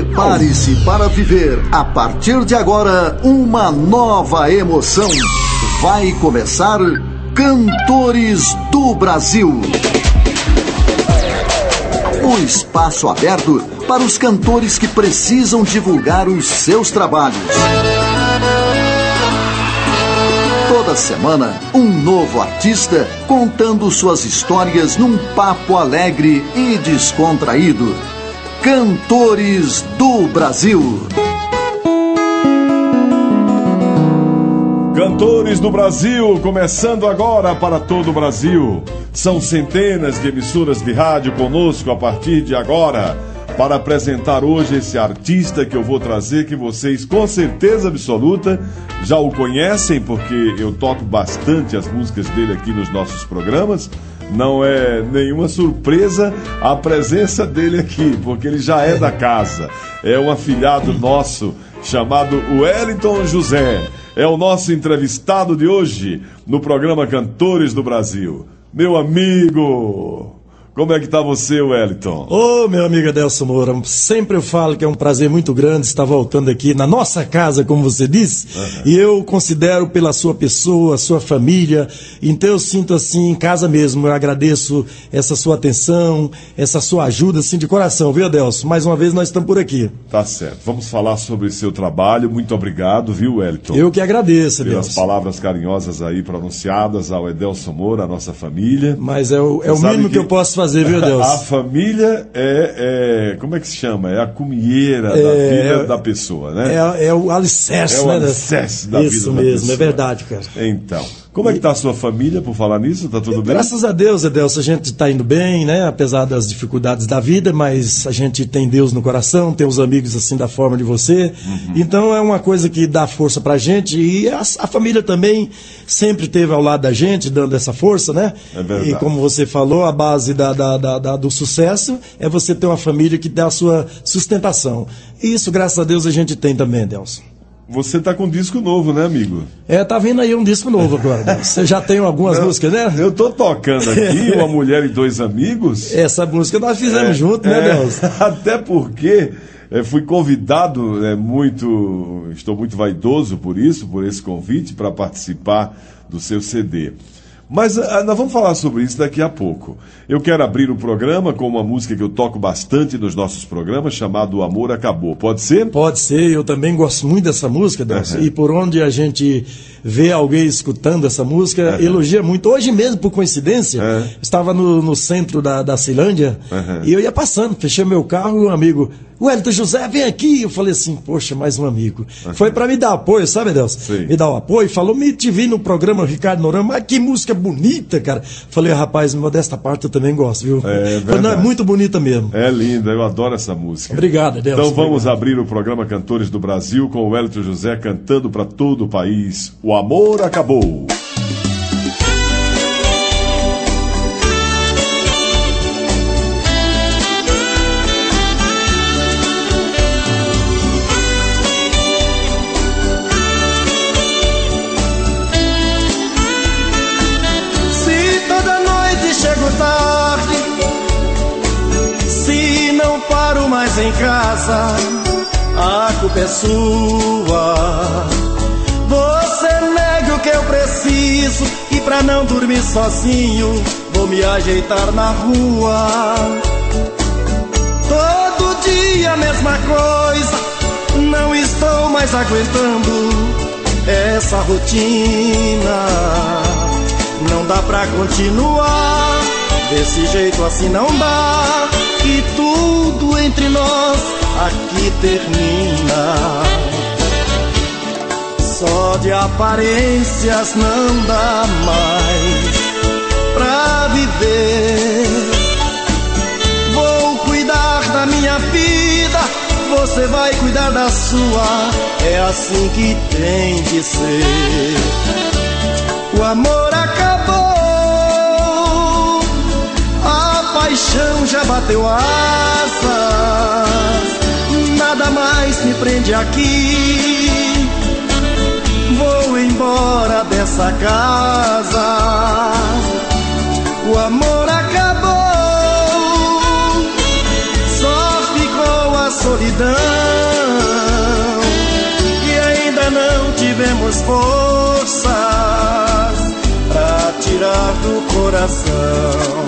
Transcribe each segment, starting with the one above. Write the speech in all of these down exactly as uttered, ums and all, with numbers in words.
Prepare-se para viver, a partir de agora, uma nova emoção. Vai começar Cantores do Brasil. O espaço aberto para os cantores que precisam divulgar os seus trabalhos. Toda semana, um novo artista contando suas histórias num papo alegre e descontraído. Cantores do Brasil. Cantores do Brasil, começando agora para todo o Brasil. São centenas de emissoras de rádio conosco a partir de agora, para apresentar hoje esse artista que eu vou trazer, que vocês com certeza absoluta já o conhecem, porque eu toco bastante as músicas dele aqui nos nossos programas. Não é nenhuma surpresa a presença dele aqui, porque ele já é da casa. É um afilhado nosso chamado Wellington José. É o nosso entrevistado de hoje no programa Cantores do Brasil. Meu amigo, como é que tá você, Wellington? Ô, meu amigo Adelson Moura, sempre eu falo que é um prazer muito grande estar voltando aqui na nossa casa, como você disse, uhum. E eu considero pela sua pessoa, sua família, então eu sinto assim, em casa mesmo, eu agradeço essa sua atenção, essa sua ajuda, assim, de coração, viu, Adelson? Mais uma vez nós estamos por aqui. Tá certo, vamos falar sobre seu trabalho, muito obrigado, viu, Wellington? Eu que agradeço, Adelson. Pelas palavras carinhosas aí pronunciadas ao Adelson Moura, a nossa família. Mas é o, é o mínimo que... que eu posso fazer. Fazer, viu, Deus? A família é, é, como é que se chama? É a cumieira é, da vida é, da pessoa, né? É, é o alicerce, é o né? alicerce da Isso vida mesmo, da pessoa. É verdade, cara. Então, como é que tá a sua família, por falar nisso? Tá tudo bem? Graças a Deus, Deus, a gente tá indo bem, né? Apesar das dificuldades da vida, mas a gente tem Deus no coração, tem os amigos assim da forma de você. Uhum. Então é uma coisa que dá força pra gente, e a, a família também sempre esteve ao lado da gente, dando essa força, né? É verdade. E como você falou, a base da, da, da, da, do sucesso é você ter uma família que dá a sua sustentação. E isso, graças a Deus, a gente tem também, Delson. Você tá com um disco novo, né, amigo? É, tá vindo aí um disco novo agora. Você já tem algumas Não, músicas, né? Eu tô tocando aqui Uma Mulher e Dois Amigos. Essa música nós fizemos é, junto, né, é, Deus? Até porque é, fui convidado, é, muito, estou muito vaidoso por isso, por esse convite, para participar do seu C D. Mas ah, nós vamos falar sobre isso daqui a pouco. Eu quero abrir o programa com uma música que eu toco bastante nos nossos programas, chamado O Amor Acabou. Pode ser? Pode ser, eu também gosto muito dessa música, Deus. Uhum. E por onde a gente vê alguém escutando essa música, uhum. elogia muito. Hoje mesmo, por coincidência, uhum. estava no, no centro da, da Ceilândia, uhum. e eu ia passando, fechei meu carro e um amigo... Wellington José, vem aqui. Eu falei assim, poxa, mais um amigo. Uhum. Foi pra me dar apoio, sabe, Deus? Sim. Me dar o apoio. Falou, me te vi no programa Ricardo Noronha, mas que música bonita, cara. Falei, rapaz, modesta parte eu também gosto, viu? É, falei, não, é muito bonita mesmo. É linda, eu adoro essa música. Obrigado, Deus. Então vamos obrigado. abrir o programa Cantores do Brasil com o Wellington José cantando para todo o país. O Amor Acabou. Em casa, a culpa é sua. Você nega o que eu preciso, e pra não dormir sozinho, vou me ajeitar na rua. Todo dia a mesma coisa, não estou mais aguentando essa rotina. Não dá pra continuar, desse jeito assim não dá. E tudo entre nós aqui termina. Só de aparências não dá mais pra viver. Vou cuidar da minha vida, você vai cuidar da sua. É assim que tem de ser. O amor acabou, paixão já bateu asas, nada mais me prende aqui. Vou embora dessa casa, o amor acabou, só ficou a solidão. coração.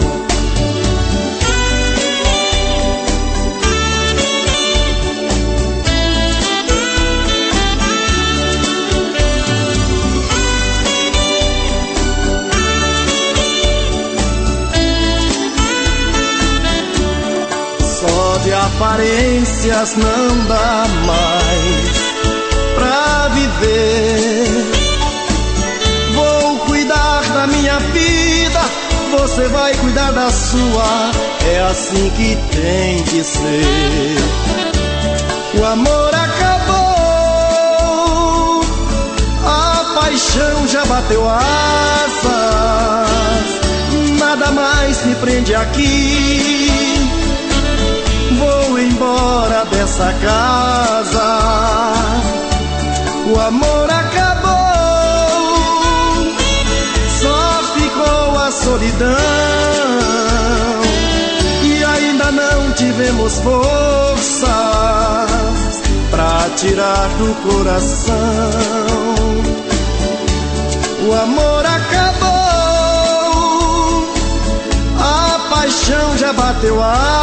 Só de aparências não dá mais pra viver. Vou cuidar da minha vida, você vai cuidar da sua. É assim que tem que ser. O amor acabou, a paixão já bateu asas. Nada mais me prende aqui. Vou embora dessa casa. O amor acabou, só ficou a solidão. E ainda não tivemos forças pra tirar do coração. O amor acabou, a paixão já bateu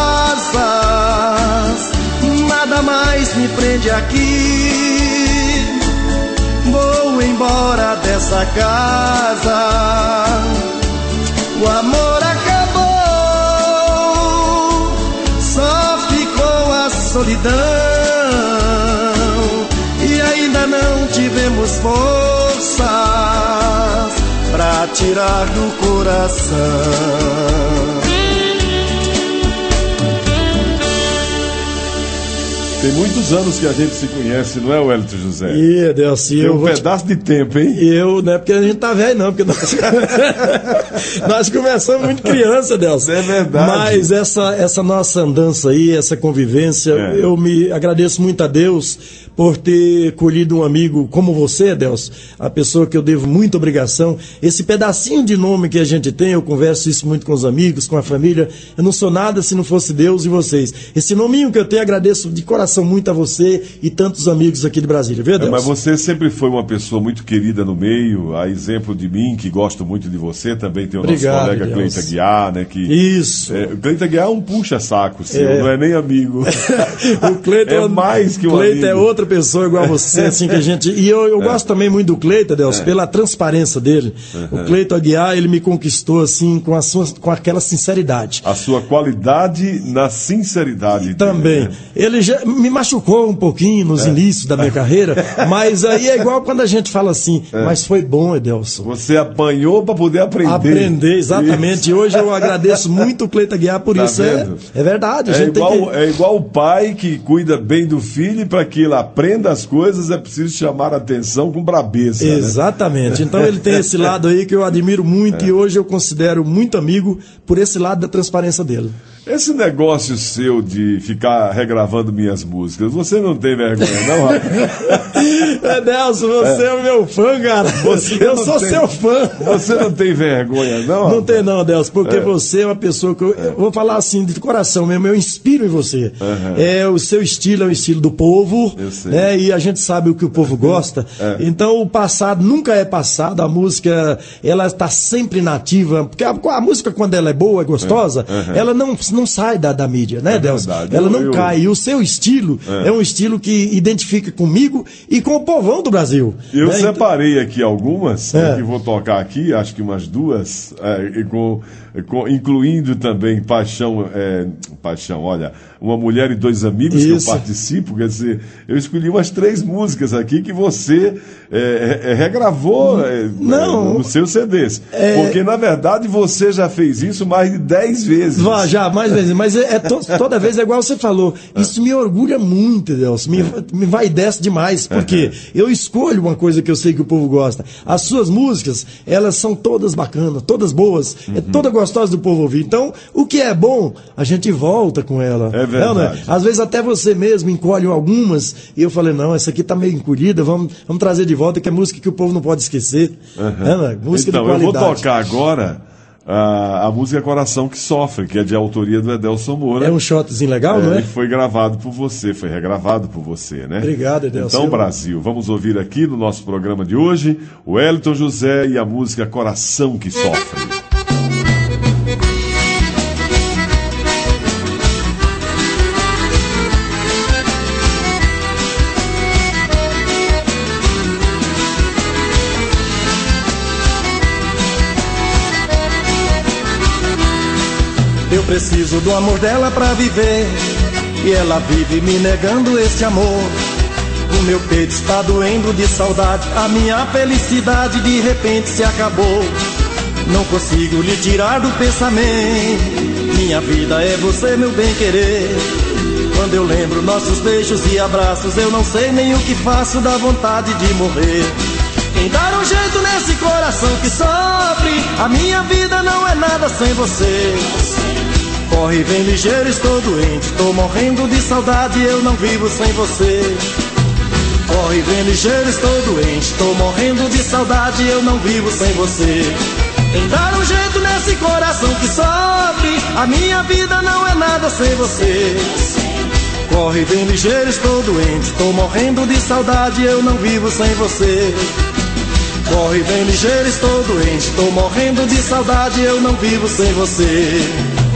asas. Nada mais me prende aqui. Vou embora dessa casa. O amor acabou, só ficou a solidão. E ainda não tivemos forças pra tirar do coração. Tem muitos anos que a gente se conhece, não é, Wellington José? Ih, Deus, Tem um pedaço te... de tempo, hein? E eu, não é porque a gente tá velho, não, porque nós, nós começamos muito criança, Deus. É verdade. Mas essa, essa nossa andança aí, essa convivência, é. eu me agradeço muito a Deus por ter colhido um amigo como você, Deus, a pessoa que eu devo muita obrigação. Esse pedacinho de nome que a gente tem, eu converso isso muito com os amigos, com a família. Eu não sou nada se não fosse Deus e vocês. Esse nominho que eu tenho, agradeço de coração muito a você e tantos amigos aqui de Brasília, viu, Deus? É, mas você sempre foi uma pessoa muito querida no meio, a exemplo de mim, que gosto muito de você, também tem o Obrigado, nosso colega Cleita Guiar, né? Que, isso. É, o Cleita Guiar é um puxa-saco seu, é. não é nem amigo. O Cleita é mais que um Cleita amigo. é outra pessoa igual a você, assim que a gente... E eu, eu é. gosto também muito do Cleita, Deus, é. pela transparência dele. Uhum. O Cleita Guiar, ele me conquistou, assim, com, a sua, com aquela sinceridade. A sua qualidade na sinceridade. E também. Né? Ele já me machucou um pouquinho nos é. inícios da minha carreira, mas aí é igual quando a gente fala assim, é. mas foi bom, Edelson. Você apanhou para poder aprender. Aprender, exatamente. Isso. E hoje eu agradeço muito o Cleita Guiar por tá isso. É, é verdade. A é, gente igual, tem que... é igual o pai que cuida bem do filho e para que ele aprenda as coisas é preciso chamar a atenção com brabeza. Exatamente. Né? Então ele tem esse lado aí que eu admiro muito é. e hoje eu considero muito amigo por esse lado da transparência dele. Esse negócio seu de ficar regravando minhas músicas, você não tem vergonha, não, rapaz? Nelson, você é. é o meu fã, cara. Você eu sou tem, seu fã. Você não tem vergonha, não? Não rapaz? tem não, Nelson, porque é. você é uma pessoa que eu, é. eu vou falar assim de coração mesmo, eu inspiro em você. Uhum. É, o seu estilo é o estilo do povo, né? E a gente sabe o que o povo gosta. É. Então o passado nunca é passado, a música ela está sempre nativa, porque a, a música quando ela é boa, é gostosa, é. Uhum. ela não não sai da, da mídia, né, é Deus? Verdade. Ela não eu, cai. E o seu estilo é. é um estilo que identifica comigo e com o povão do Brasil. Eu né? separei aqui algumas, é. né, que vou tocar aqui, acho que umas duas, é, com, com, incluindo também Paixão, é, Paixão, olha, Uma Mulher e Dois Amigos, Isso. que eu participo, quer dizer, eu escolhi umas três músicas aqui que você é, é, regravou é, não. nos seus C Ds. É... Porque, na verdade, você já fez isso mais de dez vezes. Vá, já, mais vezes. Mas é, é to, toda vez é igual você falou. Isso me orgulha muito, Deus. Me, me vai e desce demais. Porque eu escolho uma coisa que eu sei que o povo gosta. As suas músicas, elas são todas bacanas, todas boas, uhum. é toda gostosa do povo ouvir. Então, o que é bom, a gente volta com ela. É verdade. Não, né? Às vezes até você mesmo encolhe algumas e eu falei, não, essa aqui tá meio encolhida, vamos, vamos trazer de volta, que é música que o povo não pode esquecer. Uhum. É, né? Música então, de qualidade. Eu vou tocar agora a, a música Coração que Sofre, que é de autoria do Edelson Moura. É um shotzinho legal, é, não é? E foi gravado por você, foi regravado por você, né? Obrigado, Edelson. Então, Brasil, vamos ouvir aqui no nosso programa de hoje o Wellington José e a música Coração que Sofre. Eu preciso do amor dela pra viver, e ela vive me negando este amor. O meu peito está doendo de saudade, a minha felicidade de repente se acabou. Não consigo lhe tirar do pensamento, minha vida é você, meu bem-querer. Quando eu lembro nossos beijos e abraços, eu não sei nem o que faço, dá vontade de morrer. Quem dar um jeito nesse coração que sofre, a minha vida não é nada sem você. Corre, vem ligeiro, estou doente, tô morrendo de saudade, eu não vivo sem você. Corre, vem ligeiro, estou doente, tô morrendo de saudade, eu não vivo sem você. Tem dar um jeito nesse coração que sofre, a minha vida não é nada sem você. Corre, vem ligeiro, estou doente, tô morrendo de saudade, eu não vivo sem você. Corre, vem ligeiro, estou doente, tô morrendo de saudade, eu não vivo sem você.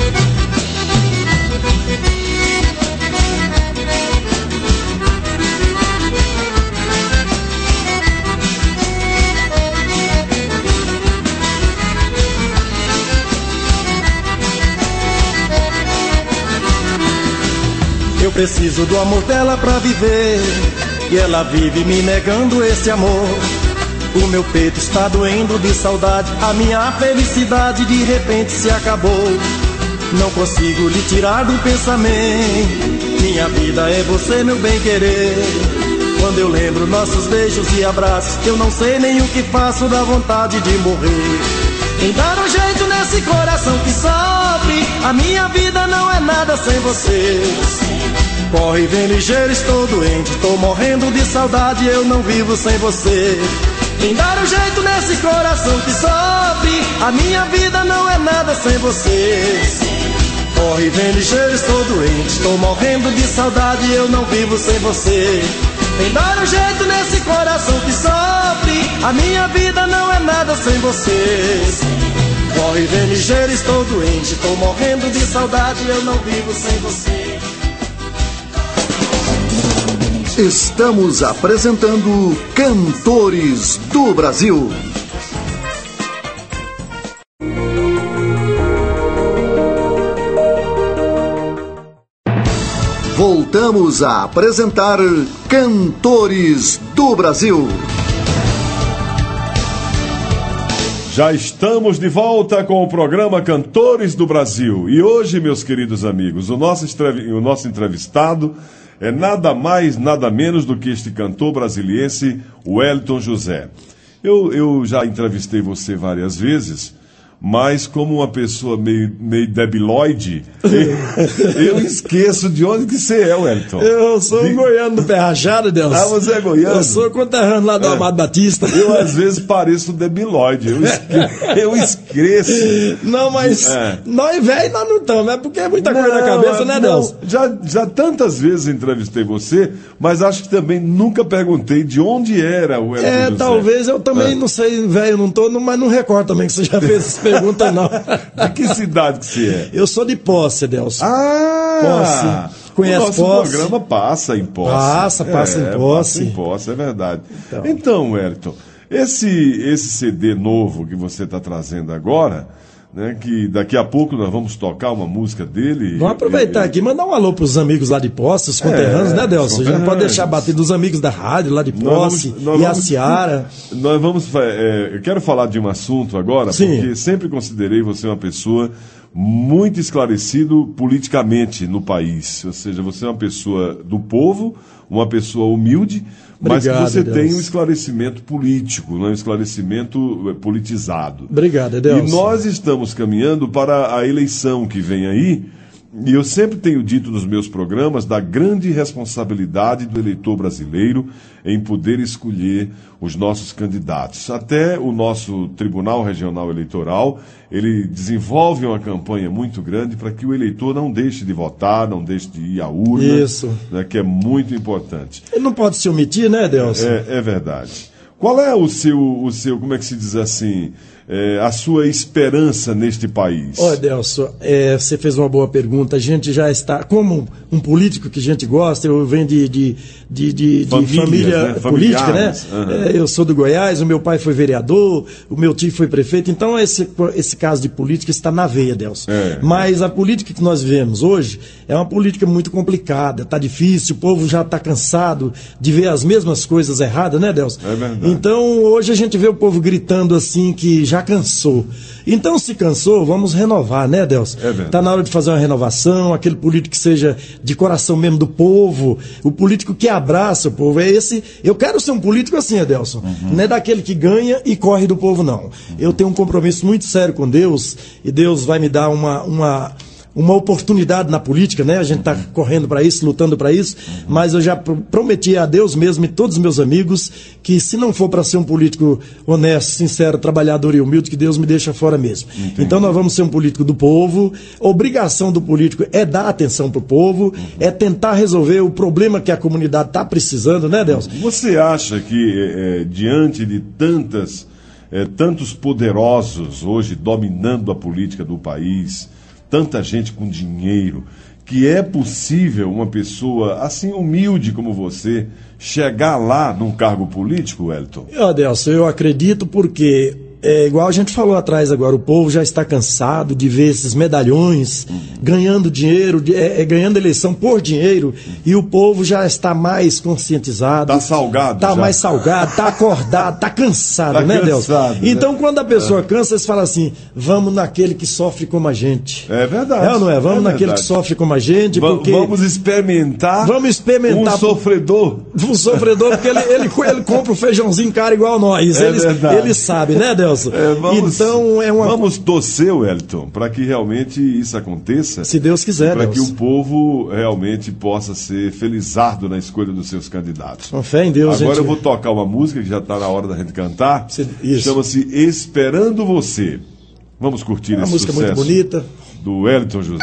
Eu preciso do amor dela pra viver, e ela vive me negando esse amor. O meu peito está doendo de saudade, a minha felicidade de repente se acabou. Não consigo lhe tirar do pensamento, minha vida é você, meu bem-querer. Quando eu lembro nossos beijos e abraços, eu não sei nem o que faço, dá vontade de morrer. Em dar um jeito nesse coração que sofre, a minha vida não é nada sem você. Corre, vem ligeiro, estou doente, tô morrendo de saudade, eu não vivo sem você. Em dar um jeito nesse coração que sofre, a minha vida não é nada sem você. Corre, vem ligeiro, estou doente, tô morrendo de saudade, eu não vivo sem você. Em dar um jeito nesse coração que sofre, a minha vida não é nada sem você. Corre, vem ligeiro, estou doente, tô morrendo de saudade, eu não vivo sem você. Estamos apresentando Cantores do Brasil. Voltamos a apresentar Cantores do Brasil. Já estamos de volta com o programa Cantores do Brasil. E hoje, meus queridos amigos, o nosso, o nosso entrevistado é nada mais, nada menos do que este cantor brasiliense, Wellington José. Eu, eu já entrevistei você várias vezes, mas como uma pessoa meio, meio debilóide, eu esqueço de onde que você é, Wellington. Eu sou um de... goiano do Pé Rachado, Deus. Ah, você é goiano? Eu sou conterrâneo lá do é. Amado Batista. Eu, às vezes, pareço debilóide. Eu, esque... eu esqueço. Não, mas é. nós velhos nós não estamos, é porque é muita não, coisa na cabeça, né, Deus? Já, já tantas vezes entrevistei você, mas acho que também nunca perguntei de onde era o Wellington É, José. talvez eu também, é. não sei, velho, não tô, mas não recordo também que você já fez essa pergunta, não. De que cidade que você é? Eu sou de Posse, Delcio. Ah! Posse. Conhece o nosso Posse? programa passa em Posse. Passa, passa é, em Posse. Passa em Posse, é verdade. Então, então Wellington, esse, esse C D novo que você está trazendo agora, né, que daqui a pouco nós vamos tocar uma música dele. Vamos aproveitar e, aqui e mandar um alô para os amigos lá de Posse, os conterrâneos, é, né, Delcio? A gente não pode deixar bater dos amigos da rádio lá de Posse, nós vamos, nós e vamos, a Seara. Nós vamos. É, eu quero falar de um assunto agora, Sim. porque sempre considerei você uma pessoa muito esclarecido politicamente no país. Ou seja, você é uma pessoa do povo, uma pessoa humilde, Obrigado, mas que você Deus. tem um esclarecimento político, um esclarecimento politizado. Obrigado, Deus. E nós estamos caminhando para a eleição que vem aí, e eu sempre tenho dito nos meus programas da grande responsabilidade do eleitor brasileiro em poder escolher os nossos candidatos. Até o nosso Tribunal Regional Eleitoral, ele desenvolve uma campanha muito grande para que o eleitor não deixe de votar, não deixe de ir à urna. Isso. Né, que é muito importante. Ele não pode se omitir, né, Delcio? É, é verdade. Qual é o seu, o seu, como é que se diz assim, é, a sua esperança neste país? Olha, Delso, é, você fez uma boa pergunta. A gente já está, como um político que a gente gosta, eu venho de, de, de, de, de família né? política, né? Uhum. É, eu sou do Goiás, o meu pai foi vereador, o meu tio foi prefeito, então esse, esse caso de política está na veia, Delso. É, Mas a política que nós vivemos hoje é uma política muito complicada, está difícil, o povo já está cansado de ver as mesmas coisas erradas, né, Delso? É verdade. Então, hoje a gente vê o povo gritando assim que já cansou. Então, se cansou, vamos renovar, né, Delso? É verdade. Tá na hora de fazer uma renovação, aquele político que seja de coração mesmo do povo, o político que abraça o povo. É esse. Eu quero ser um político assim, Adelson. Uhum. Não é daquele que ganha e corre do povo, não. Uhum. Eu tenho um compromisso muito sério com Deus e Deus vai me dar uma. uma uma oportunidade na política, né? A gente está correndo para isso, lutando para isso, uhum. mas eu já prometi a Deus mesmo e todos os meus amigos que se não for para ser um político honesto, sincero, trabalhador e humilde, que Deus me deixa fora mesmo. Entendi. Então nós vamos ser um político do povo, a obrigação do político é dar atenção para o povo, uhum. é tentar resolver o problema que a comunidade está precisando, né, Deus? Você acha que é, diante de tantas, é, tantos poderosos hoje dominando a política do país, tanta gente com dinheiro, que é possível uma pessoa assim humilde como você chegar lá num cargo político, Wellington? Adelson, eu acredito porque é igual a gente falou atrás agora, o povo já está cansado de ver esses medalhões uhum. ganhando dinheiro, é, é, ganhando eleição por dinheiro, uhum. e o povo já está mais conscientizado. Está salgado. Está mais salgado, está acordado, está cansado, tá né, Deus? Então, né? Quando a pessoa cansa, eles falam assim, vamos naquele que sofre como a gente. É verdade. É ou não é? Vamos é naquele verdade. que sofre como a gente, porque... Vamos experimentar, vamos experimentar um sofredor. Um sofredor, porque ele, ele, ele compra o feijãozinho caro igual nós. É eles, verdade. Ele sabe, né, Deus? É, vamos, então é uma... vamos torcer, Wellington, para que realmente isso aconteça. Se Deus quiser, para Deus. que o povo realmente possa ser felizardo na escolha dos seus candidatos. Com fé em Deus, Agora gente... eu vou tocar uma música que já está na hora da gente cantar. Isso. Chama-se Esperando Você. Vamos curtir é uma esse música sucesso muito bonita do Wellington José.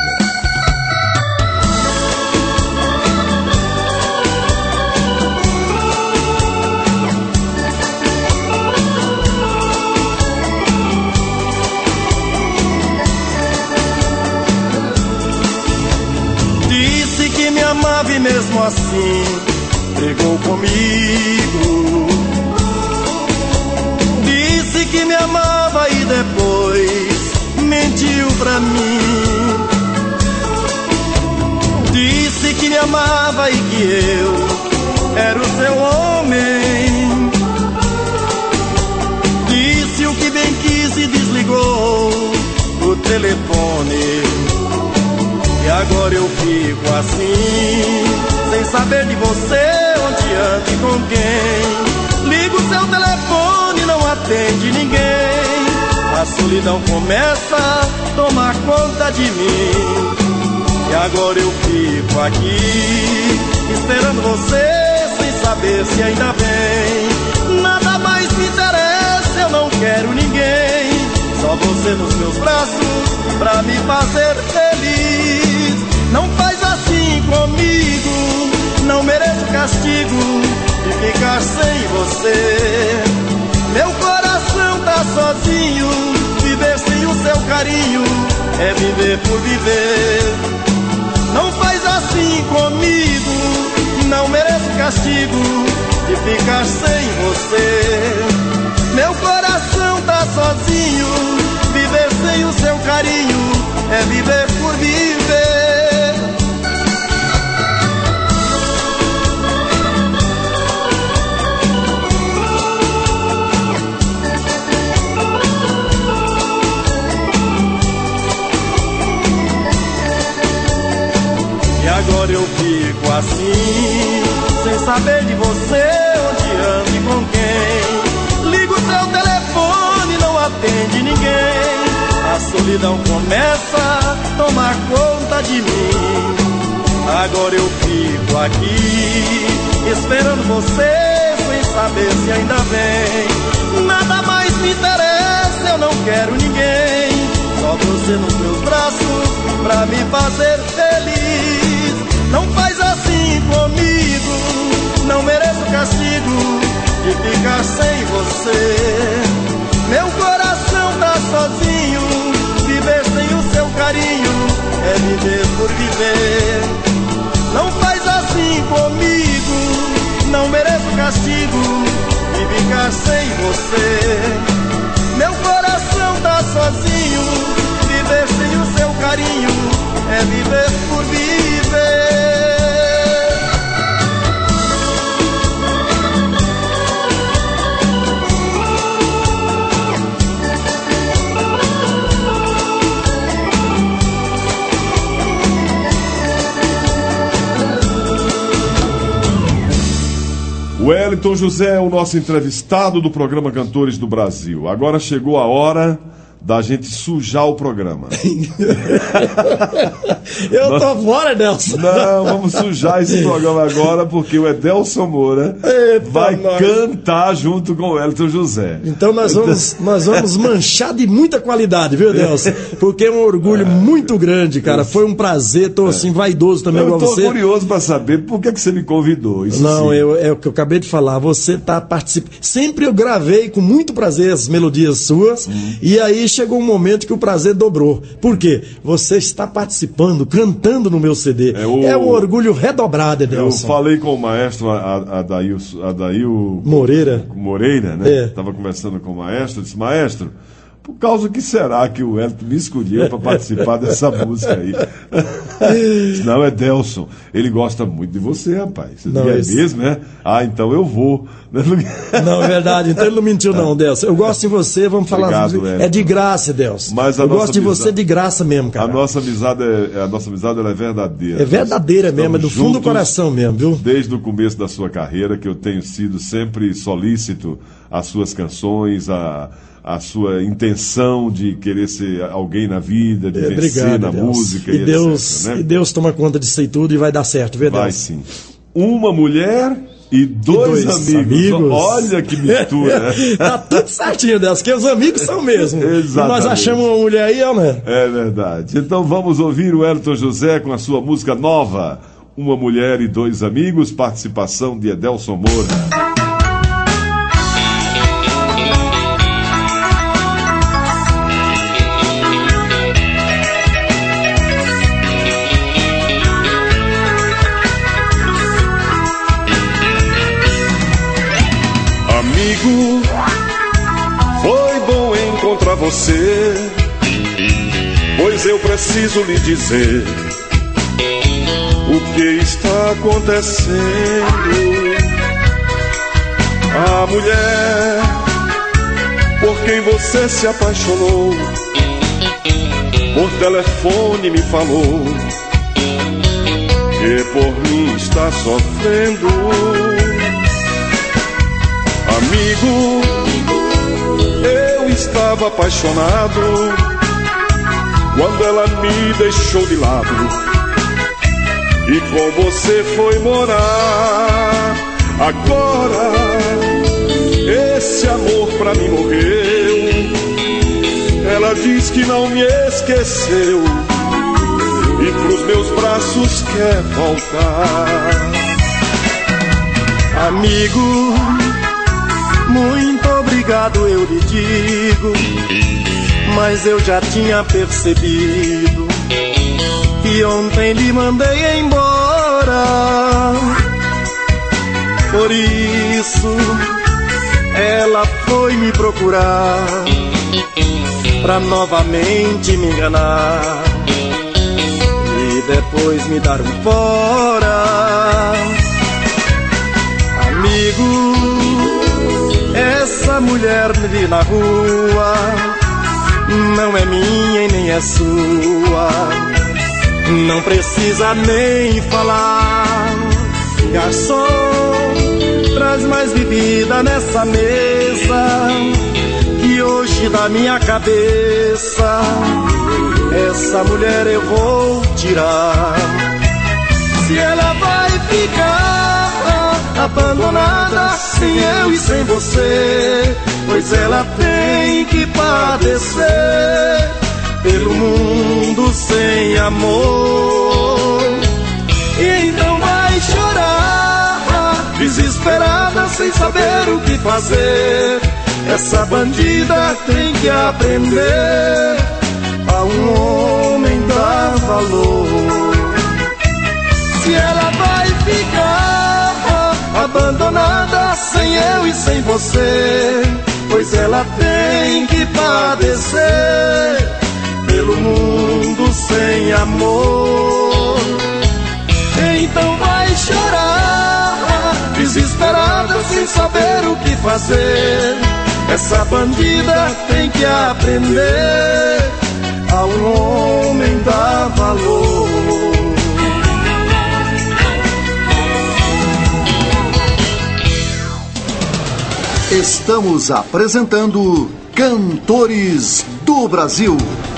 E mesmo assim brigou comigo. Disse que me amava e depois mentiu pra mim. Disse que me amava e que eu era o seu homem. Disse o que bem quis e desligou o telefone. E agora eu fico assim, sem saber de você, onde anda e com quem. Ligo seu telefone, não atende ninguém. A solidão começa a tomar conta de mim. E agora eu fico aqui, esperando você, sem saber se ainda vem. Nada mais me interessa, eu não quero ninguém. Só você nos meus braços, pra me fazer feliz. Não faz assim comigo, não mereço castigo de ficar sem você. Meu coração tá sozinho, viver sem o seu carinho é viver por viver. Não faz assim comigo, não mereço castigo de ficar sem você. Meu coração tá sozinho, viver sem o seu carinho é viver por viver. E agora eu fico assim, sem saber de você, onde anda e com quem. Ligo seu telefone, não atende ninguém. A solidão começa a tomar conta de mim. Agora eu fico aqui, esperando você, sem saber se ainda vem. Nada mais me interessa, eu não quero ninguém. Só você nos meus braços, pra me fazer feliz. Não faz assim comigo, não mereço castigo de ficar sem você. Meu coração ficar sem você. Meu coração tá sozinho, viver sem o seu carinho é viver por viver. O Wellington José é o nosso entrevistado do programa Cantores do Brasil. Agora chegou a hora da gente sujar o programa. Eu Nós... tô fora, Nelson. Não, vamos sujar esse programa agora, porque o Edelson Moura Eita vai nós. cantar junto com o Wellington José. Então nós vamos, nós vamos manchar de muita qualidade, viu, Edelson? Porque é um orgulho é. muito grande, cara. Foi um prazer, tô assim, vaidoso também eu com você. Eu tô curioso pra saber por que, que você me convidou. Isso Não, eu, é o que eu acabei de falar. Você tá participando. Sempre eu gravei com muito prazer as melodias suas, hum. e aí chegou um momento que o prazer dobrou. Por quê? Você está participando, cantando no meu C D. É, o... é um orgulho redobrado, Edelson. Eu falei com o maestro Adail, Adail Moreira. Moreira, né? Estava é. conversando com o maestro, disse, maestro, por causa que será que o Wellington me escolheu para participar dessa música aí? Não, é Delson. Ele gosta muito de você, rapaz. Você não, é esse... mesmo, né? Ah, então eu vou. Não, é verdade. Então ele não mentiu, não, Delson. Eu gosto de você, vamos falar. Obrigado, é de graça, Delson. Mas eu gosto de amizade... você de graça mesmo, cara. A nossa amizade é, a nossa amizade ela é verdadeira. É verdadeira mesmo, é do fundo do coração mesmo, viu? Desde o começo da sua carreira, que eu tenho sido sempre solícito às suas canções, a. a sua intenção de querer ser alguém na vida, de é, vencer obrigado, na Deus. música e, e Deus, etcétera. Né? E Deus toma conta disso aí tudo e vai dar certo, verdade? Vai sim. Uma mulher e dois, e dois amigos. amigos. Olha que mistura. Né? Tá tudo certinho, Deus, porque os amigos são mesmo. Exatamente. E nós achamos uma mulher aí, né? É verdade. Então vamos ouvir o Wellington José com a sua música nova, Uma Mulher e Dois Amigos, participação de Edelson Moura. Foi bom encontrar você, pois eu preciso lhe dizer o que está acontecendo. A mulher por quem você se apaixonou, por telefone me falou que por mim está sofrendo. Amigo, eu estava apaixonado quando ela me deixou de lado e com você foi morar. Agora esse amor pra mim morreu. Ela diz que não me esqueceu e pros meus braços quer voltar. Amigo, muito obrigado eu lhe digo, mas eu já tinha percebido que ontem lhe mandei embora. Por isso ela foi me procurar pra novamente me enganar e depois me dar um fora. Amigo, essa mulher me vi na rua, não é minha e nem é sua, não precisa nem falar. Garçom, traz mais bebida nessa mesa, que hoje da minha cabeça essa mulher eu vou tirar. Se ela vai ficar abandonada sem eu e sem você, pois ela tem que padecer pelo mundo sem amor. E então vai chorar desesperada sem saber o que fazer. Essa bandida tem que aprender a um homem dar valor. Se ela vai ficar abandonada sem eu eu e sem você, pois ela tem que padecer pelo mundo sem amor. Então vai chorar, desesperada, sem saber o que fazer. Essa bandida tem que aprender a um homem dar valor. Estamos apresentando Cantores do Brasil.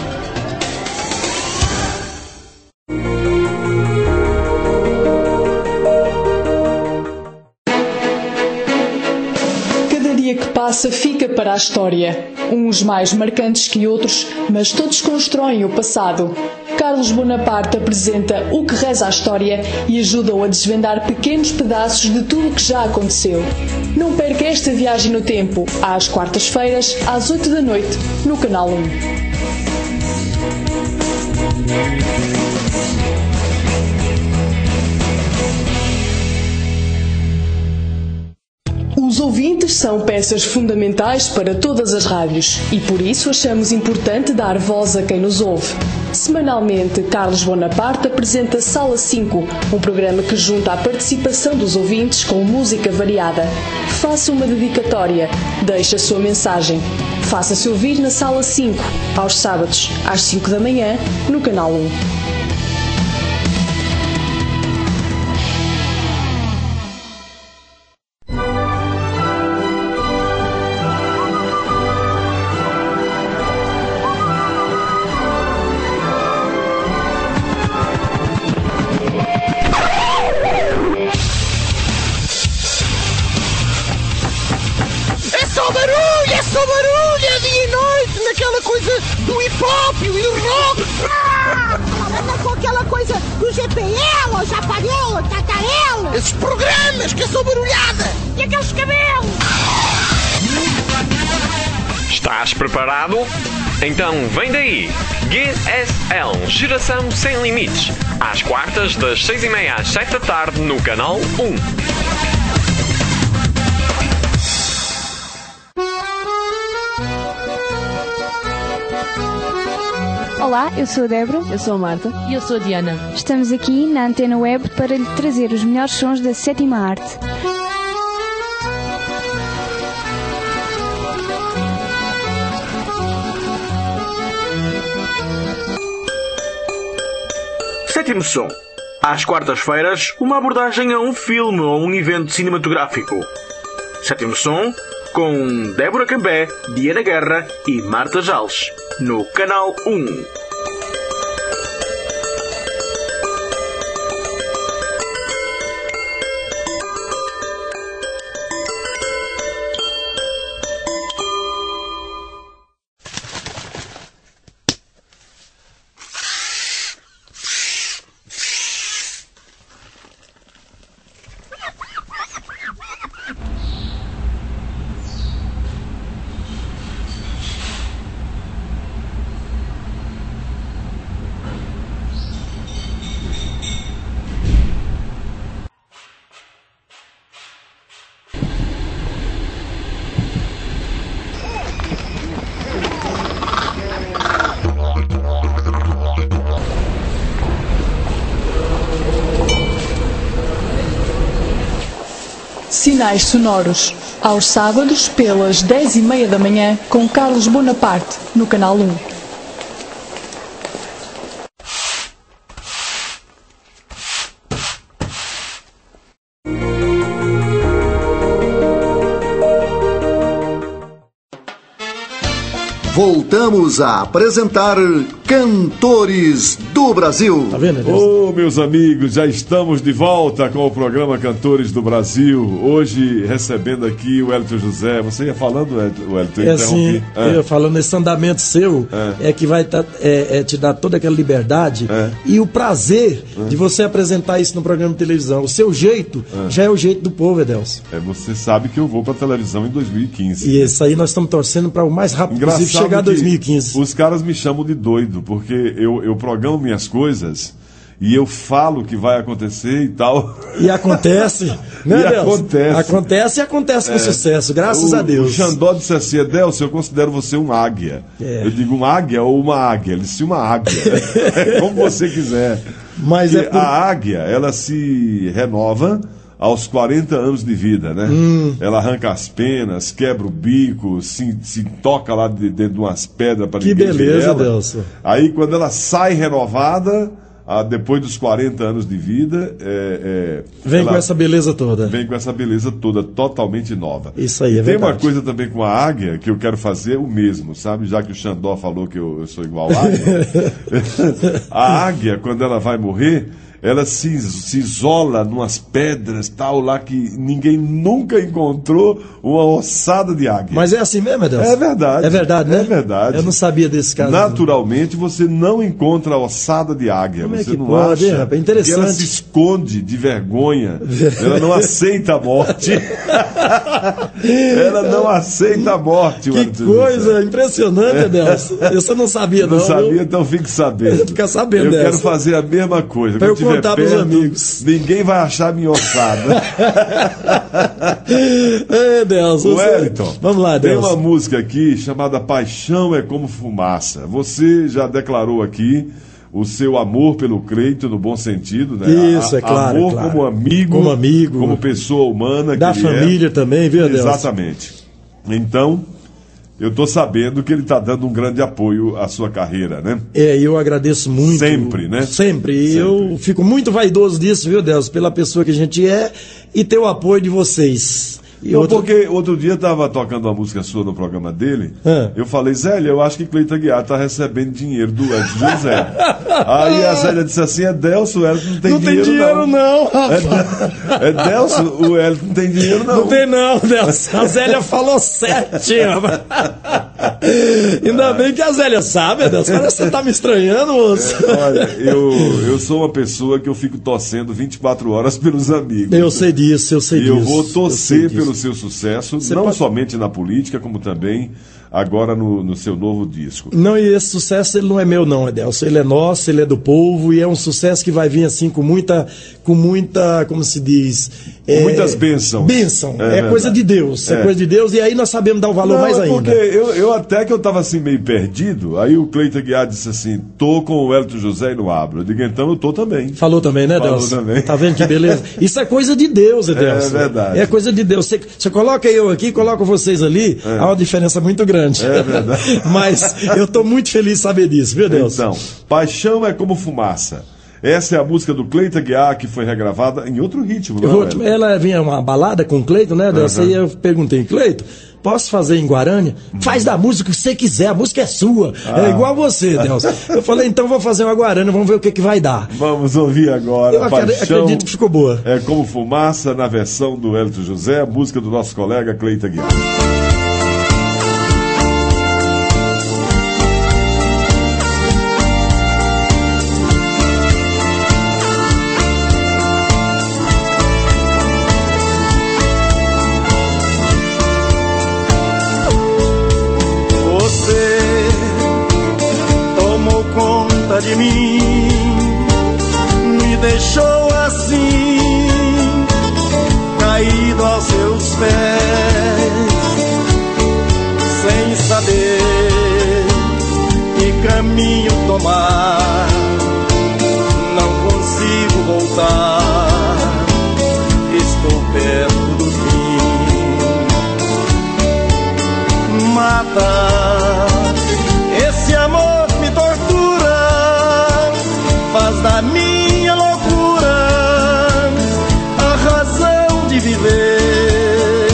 Cada dia que passa fica para a história. Uns mais marcantes que outros, mas todos constroem o passado. Carlos Bonaparte apresenta O que reza a história e ajuda-o a desvendar pequenos pedaços de tudo o que já aconteceu. Não perca esta viagem no tempo, às quartas-feiras, às oito da noite, no Canal um. Os ouvintes são peças fundamentais para todas as rádios e por isso achamos importante dar voz a quem nos ouve. Semanalmente, Carlos Bonaparte apresenta Sala cinco, um programa que junta a participação dos ouvintes com música variada. Faça uma dedicatória, deixe a sua mensagem. Faça-se ouvir na Sala cinco, aos sábados, às cinco da manhã, no Canal um. Esses programas que eu sou barulhada! E aqueles cabelos! Estás preparado? Então vem daí! G S L Geração Sem Limites. Às quartas, das seis e meia às sete da tarde, no Canal um. Olá, eu sou a Débora. Eu sou a Marta. E eu sou a Diana. Estamos aqui na Antena Web para lhe trazer os melhores sons da sétima arte. Sétimo som. Às quartas-feiras, uma abordagem a um filme ou um evento cinematográfico. Sétimo som, com Débora Cambé, Diana Guerra e Marta Jales, no Canal um. Sinais sonoros, aos sábados pelas dez e meia da manhã, com Carlos Bonaparte, no Canal um. Voltamos a apresentar Cantores do Brasil. Tá vendo? Ô, oh, meus amigos, já estamos de volta com o programa Cantores do Brasil. Hoje recebendo aqui o Wellington José. Você ia falando, Wellington? É assim, ah. eu falando, esse andamento seu é, é que vai tá, é, é te dar toda aquela liberdade é. e o prazer é. de você apresentar isso no programa de televisão. O seu jeito é. já é o jeito do povo, Edelson. É, você sabe que eu vou pra televisão em dois mil e quinze. E isso aí nós estamos torcendo para o mais rápido Engraçado possível chegar a dois mil e quinze. Os caras me chamam de doido, porque eu, eu programo minhas coisas e eu falo que vai acontecer e tal. E acontece, né, e Delcio? acontece. Acontece e acontece com é, sucesso, graças o, a Deus. O Xandó disse assim, Delcio, eu considero você um águia. É. Eu digo um águia ou uma águia? Ele disse uma águia. Como você quiser. Mas é por... A águia, ela se renova aos quarenta anos de vida, né? Hum. Ela arranca as penas, quebra o bico, se, se toca lá de, dentro de umas pedras para ninguém ver ela. Que beleza, Delcio. Aí quando ela sai renovada, ah, depois dos quarenta anos de vida, é, é, vem com essa beleza toda. Vem com essa beleza toda, totalmente nova. Isso aí, é e tem verdade. Uma coisa também com a águia que eu quero fazer o mesmo, sabe? Já que o Xandó falou que eu, eu sou igual à águia. A águia, quando ela vai morrer, ela se, se isola numas pedras, tal, lá que ninguém nunca encontrou uma ossada de águia. Mas é assim mesmo, Deus? É verdade. É verdade, né? É verdade. Eu não sabia desse caso. Naturalmente, você não encontra a ossada de águia. Como você é que não pode, acha. Rapaz? Interessante. Ela se esconde de vergonha. Ela não aceita a morte. Ela não aceita a morte. Que coisa impressionante, é. Deus. Eu só não sabia, não. Não sabia, então fique sabendo. Fica sabendo, Eu dessa. quero fazer a mesma coisa. Pra eu contar pros amigos. Ninguém vai achar minha ossada. É, Deus. O Wellington, vamos lá, Deus. Tem uma música aqui chamada Paixão é como Fumaça. Você já declarou aqui o seu amor pelo Cleiton, no bom sentido, né? Isso, a, é claro. Amor claro. como amigo, como amigo, como pessoa humana. Da que família é. também, viu, Deus? Exatamente. Então, eu estou sabendo que ele está dando um grande apoio à sua carreira, né? É, eu agradeço muito. Sempre, né? Sempre. E eu fico muito vaidoso disso, viu, Deus? Pela pessoa que a gente é e ter o apoio de vocês. E Não, outro... porque outro dia eu estava tocando uma música sua no programa dele, ah. eu falei, Zélia, eu acho que Cleiton Aguiar está recebendo dinheiro do Edson José. Aí a Zélia disse assim, é Delcio, o Elton não tem não dinheiro tem dinheiro não. não, rapaz. É, é Delcio, o Elton não tem dinheiro não. Não tem não, Delcio. A Zélia falou certinho. Ainda bem que a Zélia sabe, Delcio. Parece que você tá me estranhando, moço. É, olha, eu, eu sou uma pessoa que eu fico torcendo vinte e quatro horas pelos amigos. Eu sei disso, eu sei e disso. E eu vou torcer eu pelo seu sucesso, Você não pode... somente na política, como também agora no, no seu novo disco. Não, e esse sucesso ele não é meu não, Edelcio, ele é nosso, ele é do povo e é um sucesso que vai vir assim com muita, com muita, como se diz... Com é, muitas bênçãos. Bênção, é, é coisa de Deus, é. é coisa de Deus e aí nós sabemos dar o valor não, mais é ainda. Porque eu, eu até que eu estava assim meio perdido, aí o Cleiton Aguiar disse assim, tô com o Elton José e não abro. Eu digo, então eu tô também. Falou também, né, Deus? Falou também. Tá vendo que beleza? Isso é coisa de Deus, Edelcio. É verdade. É coisa de Deus. Você, você coloca eu aqui, coloca vocês ali, é. há uma diferença muito grande. É verdade. Mas eu estou muito feliz de saber disso, viu, Deus? Então, Paixão é como Fumaça. Essa é a música do Cleiton Aguiar, que foi regravada em outro ritmo, não é? Vou, ela vinha uma balada com o Cleiton, né, Deus? Uhum. Aí eu perguntei, Cleiton, posso fazer em Guarânia? Hum. Faz da música que você quiser, a música é sua. Ah. É igual você, Deus. Eu falei, então vou fazer uma Guarânia, vamos ver o que, que vai dar. Vamos ouvir agora. Eu Paixão acredito que ficou boa. É como Fumaça, na versão do Elton José, a música do nosso colega Cleiton Aguiar. De mim, me deixou assim, caído aos seus pés, sem saber que caminho tomar, não consigo voltar, estou perto do fim, mata esse amor. Faz da minha loucura a razão de viver.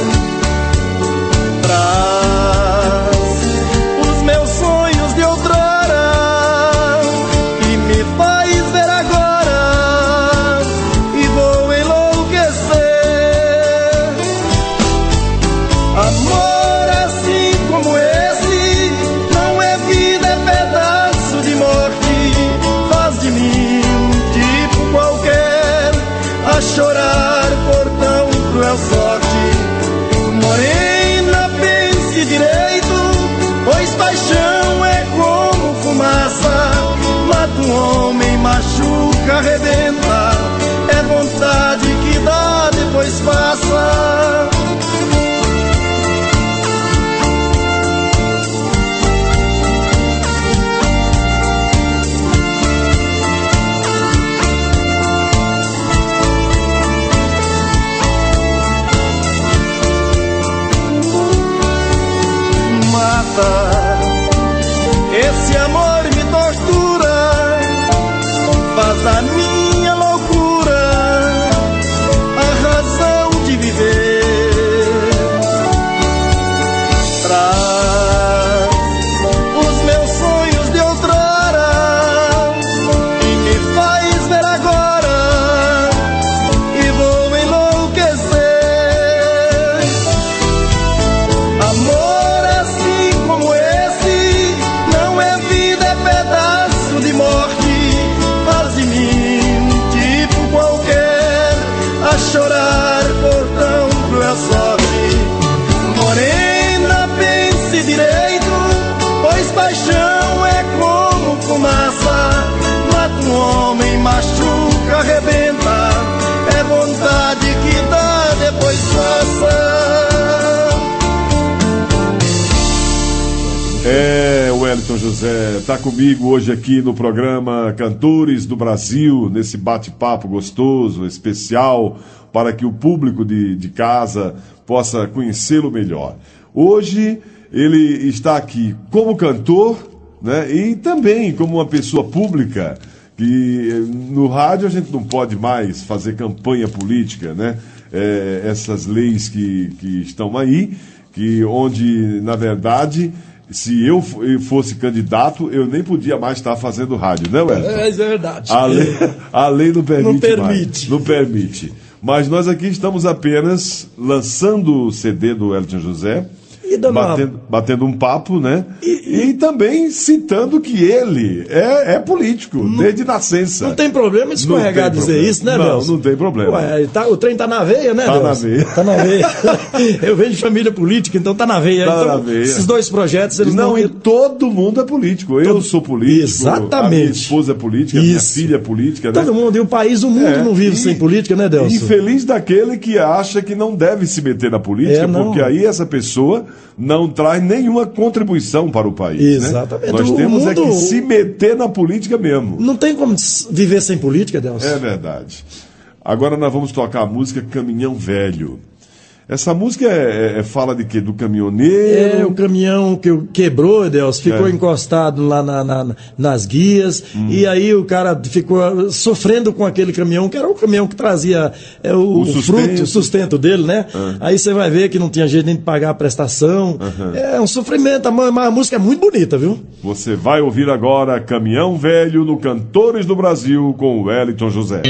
Traz os meus sonhos de outrora e me faz ver agora e vou enlouquecer. Amor assim como esse não é vida, é pedaço de morte. De mim, tipo qualquer, a chorar por tão cruel sorte. Morena, pense direito, pois paixão é como fumaça, mata um homem, machuca machuca, arrebenta. É vontade que dá, depois passa. Esse amor me tortura, faz da minha loucura a razão de viver. Traz os meus sonhos de outrora e me faz ver agora, e vou enlouquecer. Amor de morte, faz de mim um tipo qualquer, a chorar por tão cruel sorte. Morena, pense direito, pois paixão é como fumaça. Mata um homem, machuca, arrebenta. É vontade que dá, depois passa. É, o Wellington José está comigo hoje aqui no programa Cantores do Brasil, nesse bate-papo gostoso, especial, para que o público de, de casa possa conhecê-lo melhor. Hoje ele está aqui como cantor, né, e também como uma pessoa pública, que no rádio a gente não pode mais fazer campanha política, né? É, essas leis que, que estão aí, que onde, na verdade, se eu fosse candidato, eu nem podia mais estar fazendo rádio, né, Wellington? É, é verdade. A lei, a lei não permite. Não permite. Mais, não permite. Mas nós aqui estamos apenas lançando o C D do Wellington José, e batendo, uma... batendo um papo, né? E, e... e também citando que ele é, é político, não, desde nascença. Não tem problema escorregar dizer problema. Isso, né, Não, Nelson? não tem problema. Ué, tá, o trem tá na veia, né, Tá Nelson? na veia. Tá na veia. Eu venho de família política, então tá na veia. Tá então, na veia. Esses dois projetos, eles não... não... e todo mundo é político. Eu todo... sou político. Exatamente. A minha esposa é política, a minha filha é política, né? Todo mundo. E o país, o mundo é, não vive e... sem política, né, Nelson? Infeliz daquele que acha que não deve se meter na política, é, porque aí essa pessoa não traz nenhuma contribuição para o país. Exatamente. Né? Nós o temos mundo... é que se meter na política mesmo. Não tem como viver sem política, Nelson. É verdade. Agora nós vamos tocar a música Caminhão Velho. Essa música é, é, fala de quê? Do caminhoneiro? É, o caminhão que quebrou, Deus, ficou é. encostado lá na, na, nas guias, hum. e aí o cara ficou sofrendo com aquele caminhão, que era o caminhão que trazia é, o, o, o fruto, o sustento dele, né? Ah. Aí você vai ver que não tinha jeito nem de pagar a prestação. Uhum. É um sofrimento, mas a música é muito bonita, viu? Você vai ouvir agora Caminhão Velho no Cantores do Brasil com o Wellington José.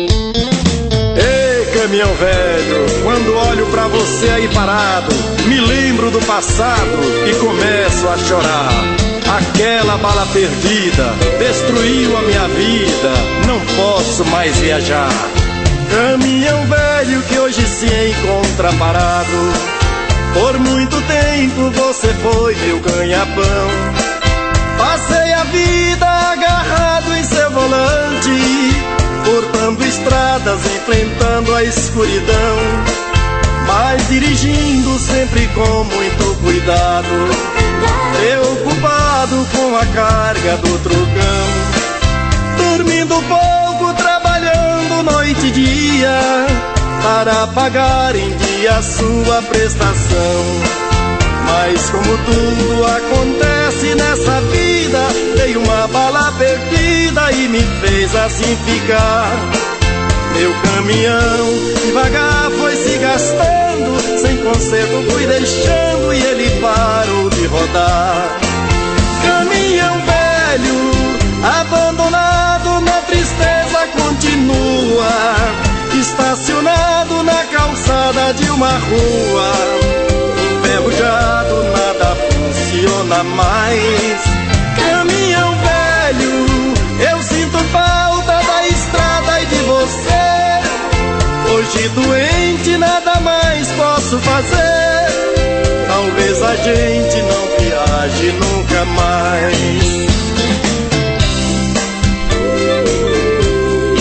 Caminhão velho, quando olho pra você aí parado, me lembro do passado e começo a chorar. Aquela bala perdida destruiu a minha vida, não posso mais viajar. Caminhão velho que hoje se encontra parado, por muito tempo você foi meu ganha-pão. Passei a vida agarrado em seu volante, cortando estradas, enfrentando a escuridão, mas dirigindo sempre com muito cuidado, preocupado com a carga do trucão. Dormindo pouco, trabalhando noite e dia, para pagar em dia a sua prestação. Mas como tudo acontece nessa vida, veio uma bala perdida e me fez assim ficar. Meu caminhão devagar foi se gastando, sem conserto fui deixando e ele parou de rodar. Caminhão velho, abandonado na tristeza continua, estacionado na calçada de uma rua. Enferrujado, nada funciona mais. Caminhão velho, eu sinto falta da estrada e de você. Hoje doente, nada mais posso fazer. Talvez a gente não viaje nunca mais.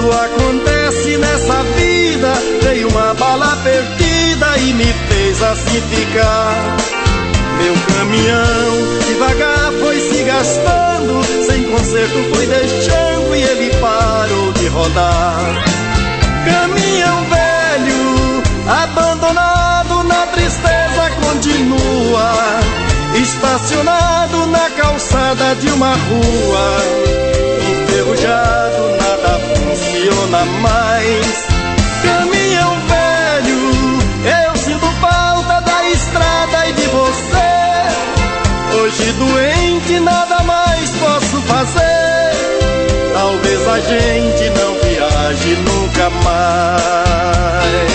Tudo acontece nessa vida, veio uma bala perdida e me fez assim ficar. Meu caminhão devagar foi se gastando, sem conserto foi deixando e ele parou de rodar. Caminhão velho, abandonado na tristeza continua, estacionado na calçada de uma rua, enferrujado, nada funciona mais. Caminhão velho, eu sinto falta da estrada e de você. Hoje doente, nada mais posso fazer. Talvez a gente não viaje nunca mais.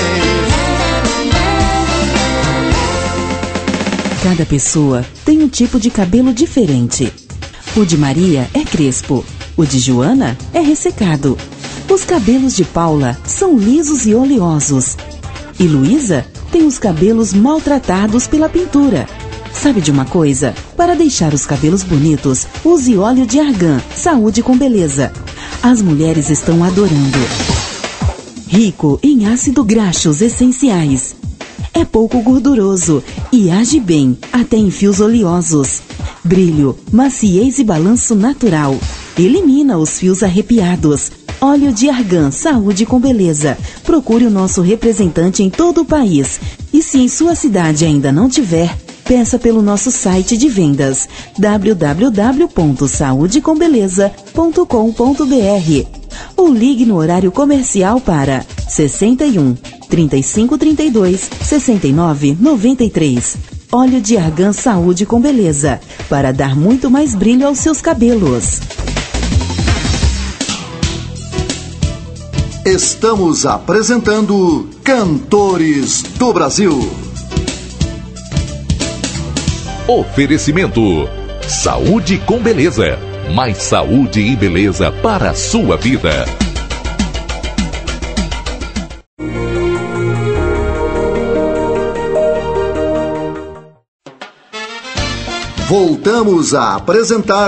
Cada pessoa tem um tipo de cabelo diferente. O de Maria é crespo, o de Joana é ressecado. Os cabelos de Paula são lisos e oleosos. E Luísa tem os cabelos maltratados pela pintura. Sabe de uma coisa? Para deixar os cabelos bonitos, use óleo de argan, saúde com beleza. As mulheres estão adorando. Rico em ácido graxos essenciais. É pouco gorduroso e age bem, até em fios oleosos. Brilho, maciez e balanço natural. Elimina os fios arrepiados. Óleo de argan, saúde com beleza. Procure o nosso representante em todo o país. E se em sua cidade ainda não tiver, peça pelo nosso site de vendas w w w ponto saúde com beleza ponto com ponto b r ou ligue no horário comercial para sessenta e um, trinta e cinco, trinta e dois, sessenta e nove, noventa e três. Óleo de argan saúde com beleza, para dar muito mais brilho aos seus cabelos. Estamos apresentando Cantores do Brasil. Oferecimento: Saúde com Beleza. Mais saúde e beleza para a sua vida. Voltamos a apresentar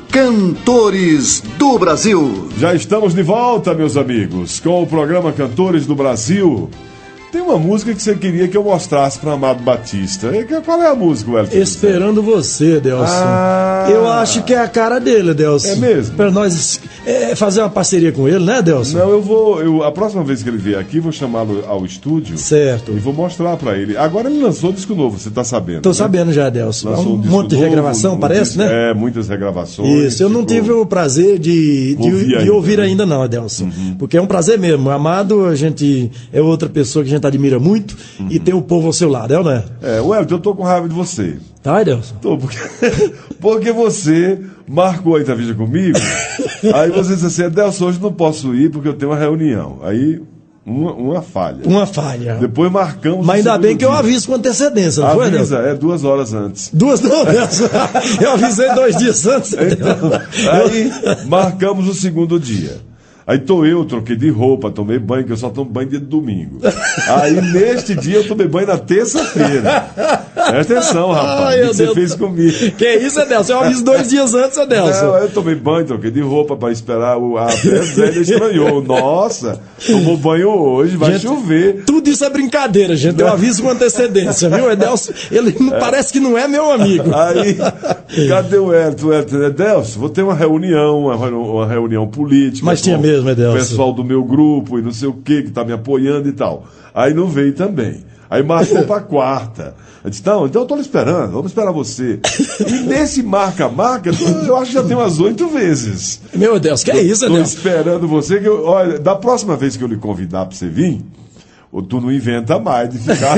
Cantores do Brasil. Já estamos de volta, meus amigos, com o programa Cantores do Brasil. Tem uma música que você queria que eu mostrasse para Amado Batista. Qual é a música, Wellington? Esperando Você, Adelson. Ah, eu acho que é a cara dele, Adelson. É mesmo? Para nós é, fazer uma parceria com ele, né, Adelson? Não, eu vou... Eu, a próxima vez que ele vier aqui, vou chamá-lo ao estúdio. Certo. E vou mostrar para ele. Agora ele lançou um disco novo, você tá sabendo? Tô né? sabendo já, Adelson. Lançou um, um monte de novo, regravação, um, parece, um, né? É, muitas regravações. Isso, eu não tive o prazer de, de, ouvir, de ainda, ouvir né? ainda não, Adelson. Uhum. Porque é um prazer mesmo. Amado, a gente é outra pessoa que a gente admira muito. Uhum. E tem o povo ao seu lado, é ou não é? É, Wellington, eu tô com raiva de você. Tá, Adelson? Tô, porque, porque você marcou a entrevista comigo, aí você disse assim, Adelson, hoje não posso ir porque eu tenho uma reunião. Aí, uma, uma falha. Uma falha. Depois marcamos... Mas ainda bem que eu aviso com antecedência, não foi, Avisa, Adelson? é duas horas antes. Duas, não, Adelson. Eu avisei dois dias antes. Então, aí, marcamos o segundo dia. Aí tô eu, troquei de roupa, tomei banho, que eu só tomo banho dia de domingo. Aí neste dia eu tomei banho na terça-feira. Presta atenção, rapaz, Ai, o que Deus você Deus. fez comigo? Que isso, Adelson? Eu aviso dois dias antes, Adelson. Não, aí eu tomei banho, troquei de roupa pra esperar o... A Zé estranhou. Nossa, tomou banho hoje, vai gente, chover. Tudo isso é brincadeira, gente. Eu aviso com antecedência, viu? Adelson, ele é. parece que não é meu amigo. Aí, cadê o Elton? Adelson, vou ter uma reunião, uma, uma reunião política. Mas tinha mesmo, Adelson. O pessoal do meu grupo e não sei o que, que tá me apoiando e tal. Aí não veio também. Aí marcou pra quarta. Eu disse, não, então eu tô lhe esperando, vamos esperar você. E nesse marca-marca, eu acho que já tem umas oito vezes. Meu Deus, que é isso, Adelson? Adelson? Tô esperando você, que eu, olha, da próxima vez que eu lhe convidar pra você vir, tu não inventa mais de ficar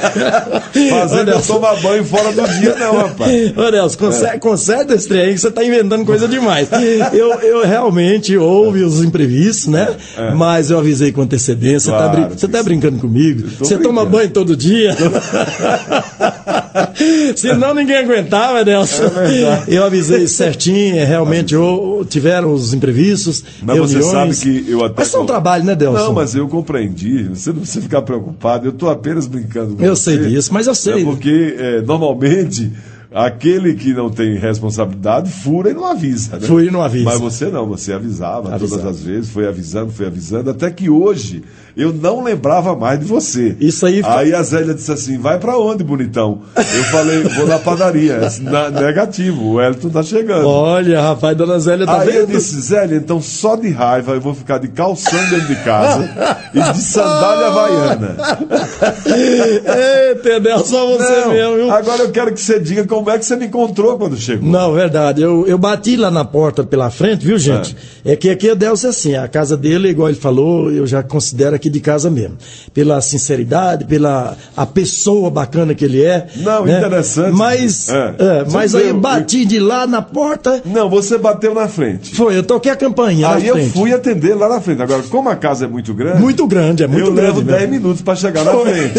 fazendo eu tomar banho fora do dia, não, rapaz. Ô, Nelson, conserta, é. conserta esse trem aí que você tá inventando coisa demais. Eu, eu realmente houve os imprevistos, né? É. Mas eu avisei com antecedência. Claro, você tá, brin- você tá brincando comigo? Você brincando. Toma banho todo dia? Senão ninguém aguentava, Nelson. É eu avisei certinho, realmente ou, tiveram os imprevistos. Mas reuniões. Você sabe que eu até. Mas são trabalho, né, Nelson? Não, mas eu compreendi. Você não precisa ficar preocupado. Eu estou apenas brincando com eu você. Eu sei disso, mas eu sei. É porque, é, normalmente, Aquele que não tem responsabilidade fura e não avisa, né? Fura e não avisa. Mas você não, você avisava, avisava todas as vezes, foi avisando, foi avisando, até que hoje eu não lembrava mais de você. Isso aí. Aí a Zélia disse assim, vai pra onde, bonitão? Eu falei, vou na padaria. Disse, na, negativo, o Elton tá chegando. Olha, rapaz, dona Zélia tá Aí vendo? eu disse, Zélia, então só de raiva eu vou ficar de calção dentro de casa e de sandália havaiana. Eita, Deus, só você não, mesmo, viu? Agora eu quero que você diga como é que você me encontrou quando chegou. Não, verdade. Eu, eu bati lá na porta pela frente, viu, gente? É, é que aqui é Delcio assim, a casa dele, igual ele falou, eu já considero aqui de casa mesmo. Pela sinceridade, pela a pessoa bacana que ele é. Não, né? interessante. Mas, é. É, mas viu, aí eu bati eu... de lá na porta. Não, você bateu na frente. Foi, eu toquei a campainha aí na frente. Aí eu fui atender lá na frente. Agora, como a casa é muito grande... Muito grande, é muito eu grande. Eu levo dez minutos para chegar na frente.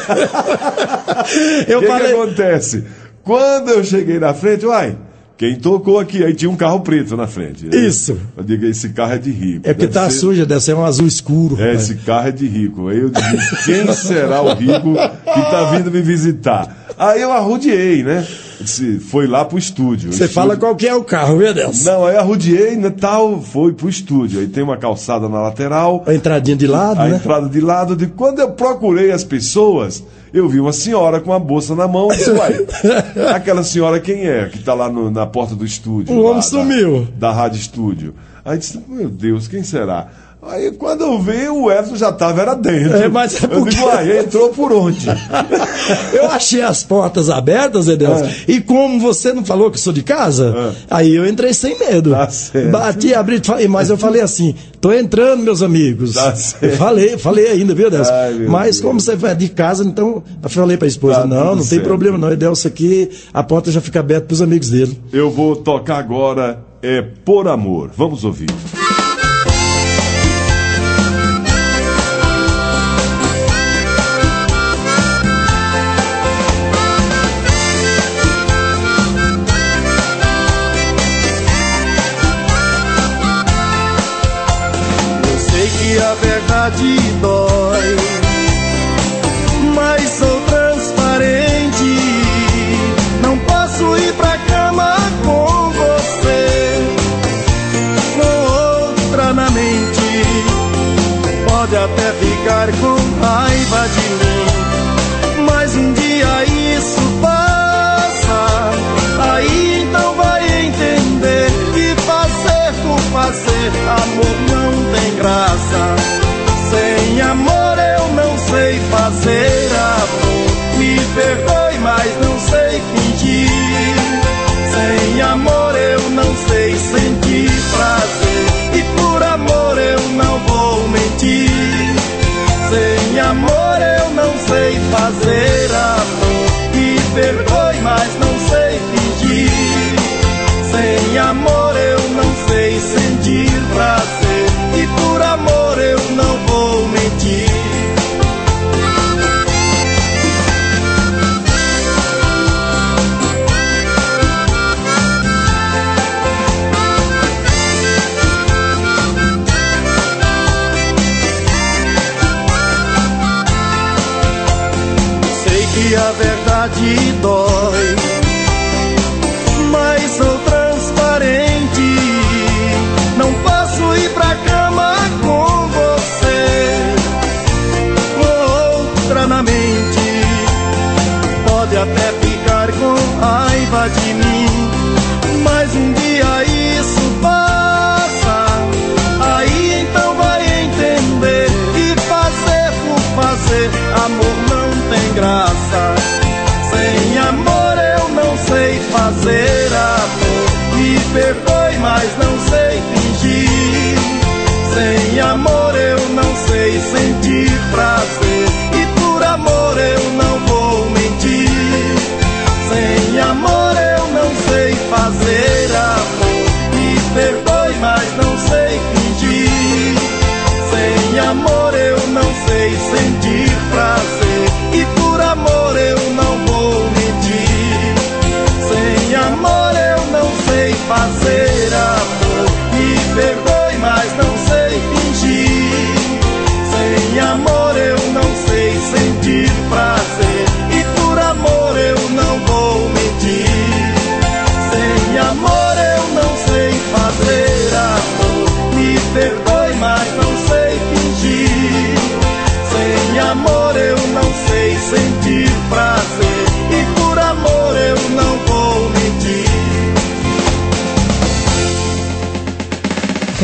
O que, falei... que acontece? Quando eu cheguei na frente, uai, quem tocou aqui? Aí tinha um carro preto na frente. Isso. Eu digo, esse carro é de rico. É porque tá ser... suja, deve ser um azul escuro. É, esse carro é de rico. Aí eu disse, quem será o rico que tá vindo me visitar? Aí eu arrudiei, né? Disse, foi lá pro estúdio. Você estúdio... fala qual que é o carro, meu Deus? Não, aí arrudiei, né, tal, foi pro estúdio. Aí tem uma calçada na lateral. A entradinha de lado, a né? A entrada de lado. De... Quando eu procurei as pessoas... Eu vi uma senhora com uma bolsa na mão e disse, uai, aquela senhora quem é? Que tá lá no, na porta do estúdio. O homem sumiu. Da, da Rádio Estúdio. Aí disse, meu Deus, quem será? Aí quando eu vi, o Edson já estava era dentro. É, mas é porque... Eu digo, uai, entrou por onde? Eu achei as portas abertas, Edelson, é. E como você não falou que sou de casa, é. Aí eu entrei sem medo. Tá certo. Bati, abri, mas eu falei assim, tô entrando, meus amigos. Tá certo. Falei, falei ainda, viu, Edelson? Ai, mas Deus. Como você vai de casa, então, eu falei pra esposa, tá, não, não tem certo. problema não, Edelson aqui, a porta já fica aberta pros amigos dele. Eu vou tocar agora, é Por Amor. Vamos ouvir. A verdade dói, mas sou transparente. Não posso ir pra cama com você, com outra na mente. Pode até ficar com raiva de mim, mas um dia isso passa. Aí então vai entender que fazer por fazer amor não tem graça. Sem amor eu não sei fazer amor. Me perdoe, mas não sei fingir. Sem amor eu não sei sentir prazer. E por amor eu não vou mentir. Sem amor eu não sei fazer amor. Me perdoe, mas não sei fingir. Sem amor eu não sei sentir prazer. E por amor eu não vou mentir. Sei que a verdade dói, mas sou transparente. Não posso ir pra cama com você, com outra na mente. Pode até ficar com raiva de mim, mas um dia isso passa. Aí então vai entender que fazer por fazer amor não tem graça. Sem amor eu não sei fazer amor. Me perdoe, mas não sei fingir. Sem amor eu não sei sentir prazer. E por amor eu não vou mentir. Sem amor eu não sei fazer amor. Me perdoe, mas não sei fingir. Sem amor eu não sei sentir prazer. E por amor eu não vou mentir. Sem amor eu não sei fazer amor. Me perdoe, mas não sei fingir. Sem amor eu não sei sentir prazer. E por amor eu não vou mentir.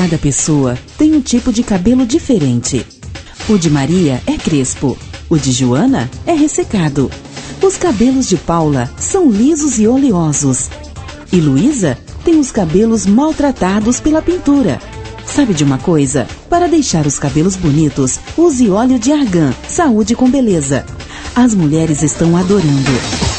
Cada pessoa tem um tipo de cabelo diferente. O de Maria é crespo, o de Joana é ressecado. Os cabelos de Paula são lisos e oleosos. E Luísa tem os cabelos maltratados pela pintura. Sabe de uma coisa? Para deixar os cabelos bonitos, use óleo de argan, saúde com beleza. As mulheres estão adorando.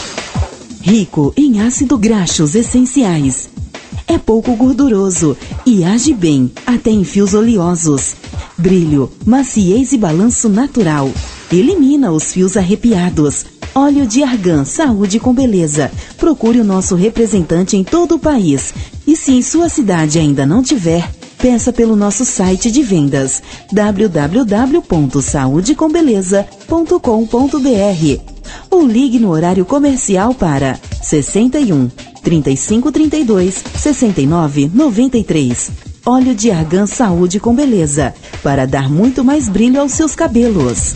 Rico em ácido graxos essenciais. É pouco gorduroso e age bem, até em fios oleosos. Brilho, maciez e balanço natural. Elimina os fios arrepiados. Óleo de argan, saúde com beleza. Procure o nosso representante em todo o país. E se em sua cidade ainda não tiver, peça pelo nosso site de vendas w w w ponto saúde com beleza ponto com ponto b r ou ligue no horário comercial para sessenta e um, trinta e cinco, trinta e dois, sessenta e nove, noventa e três. Óleo de argan, saúde com beleza, para dar muito mais brilho aos seus cabelos.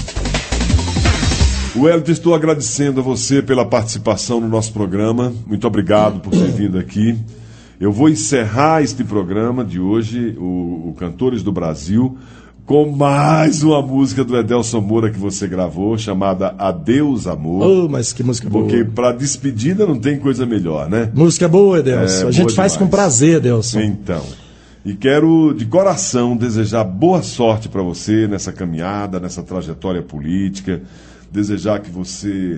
Wellington, estou agradecendo a você pela participação no nosso programa. Muito obrigado por ter vindo aqui. Eu vou encerrar este programa de hoje, o, o Cantores do Brasil, com mais uma música do Edelson Moura que você gravou, chamada Adeus Amor. Oh, mas que música boa. Porque para despedida não tem coisa melhor, né? Música boa, Edelson. É, a gente faz demais. Com prazer, Edelson. Então, e quero de coração desejar boa sorte para você nessa caminhada, nessa trajetória política. Desejar que você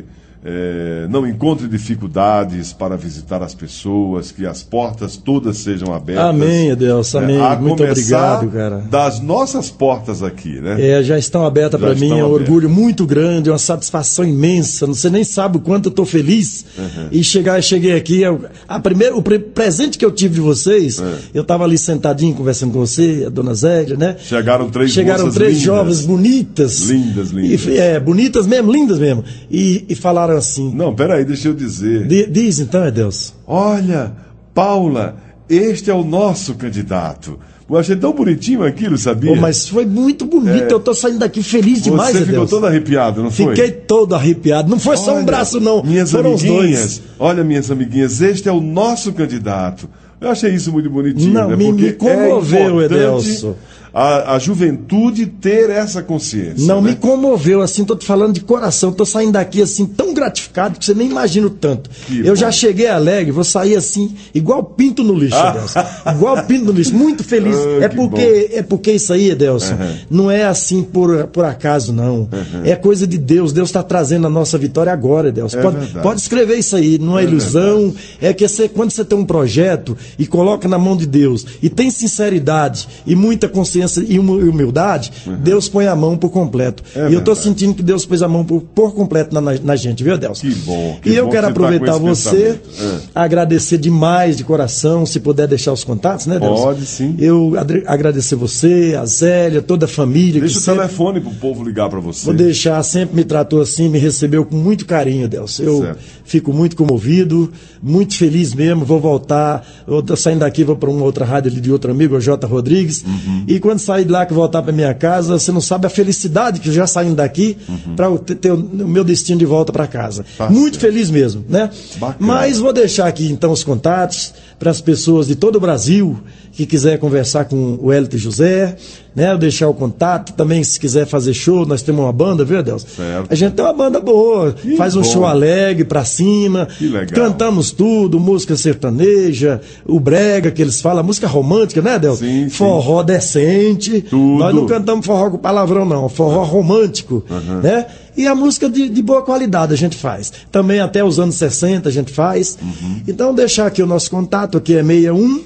é, não encontre dificuldades para visitar as pessoas, que as portas todas sejam abertas. Amém, Edelson, amém. É, muito obrigado, cara. Das nossas portas aqui, né? É, já estão abertas para mim, é um abertas. Orgulho muito grande, uma satisfação imensa. Você nem sabe o quanto eu estou feliz. Uhum. E chegar, cheguei aqui, eu, a primeira, o pre presente que eu tive de vocês, uhum. eu estava ali sentadinho conversando com você, a dona Zélia, né? Chegaram três Chegaram três lindas. jovens bonitas. Lindas, lindas. E, é, bonitas mesmo, lindas mesmo. E, e falaram assim. Não, peraí, deixa eu dizer. D diz então, Edelson. Olha, Paula, este é o nosso candidato. Eu achei tão bonitinho aquilo, sabia? Oh, mas foi muito bonito, é... eu tô saindo daqui feliz demais, Você ficou Edelson. todo arrepiado, não foi? Fiquei todo arrepiado, não foi olha, só um braço não, minhas foram amiguinhas, os dois. Olha, minhas amiguinhas, este é o nosso candidato. Eu achei isso muito bonitinho, não, né? me, Porque me comoveu, é Edelson. A, a juventude ter essa consciência. Não, né? me comoveu, assim, tô te falando de coração, tô saindo daqui assim, tão gratificado que você nem imagina o tanto. Que eu bom. Já cheguei alegre, vou sair assim, igual pinto no lixo, ah. Edelson. Igual pinto no lixo, muito feliz. Ah, é, porque, é porque isso aí, Edelson, uhum. não é assim por, por acaso, não. Uhum. É coisa de Deus, Deus está trazendo a nossa vitória agora, Edelson. É pode, pode escrever isso aí, não é, é ilusão, verdade. É que você, quando você tem um projeto e coloca na mão de Deus, e tem sinceridade, e muita consciência, e humildade, uhum. Deus põe a mão por completo. É e eu estou sentindo que Deus pôs a mão por, por completo na, na gente, viu, Deus? Que bom. Que e eu bom quero que aproveitar tá você, é. agradecer demais de coração, se puder deixar os contatos, né, Deus? Pode, sim. Eu agradecer você, a Zélia, toda a família. Deixa que o sempre... telefone pro povo ligar para você. Vou deixar, sempre me tratou assim, me recebeu com muito carinho, Deus. Eu certo. Fico muito comovido, muito feliz mesmo, vou voltar, eu tô saindo daqui, vou para uma outra rádio ali de outro amigo, o J. Rodrigues, uhum. e quando sair de lá que voltar para minha casa, você não sabe a felicidade que eu já saindo daqui uhum. para ter, ter o meu destino de volta para casa. Tá muito certo. Feliz mesmo, né? Bacana. Mas vou deixar aqui então os contatos para as pessoas de todo o Brasil que quiser conversar com o Wellington José, né? Eu deixar o contato também, se quiser fazer show, nós temos uma banda, viu, Deus? Certo. A gente tem uma banda boa, que faz um bom. Show alegre pra cima, que legal. Cantamos tudo, música sertaneja, o brega que eles falam, música romântica, né, Deus? Sim, forró sim. decente, tudo. Nós não cantamos forró com palavrão não, forró romântico, uhum. né? E a música de, de boa qualidade a gente faz. Também até os anos sessenta a gente faz. Uhum. Então deixar aqui o nosso contato, aqui é seis um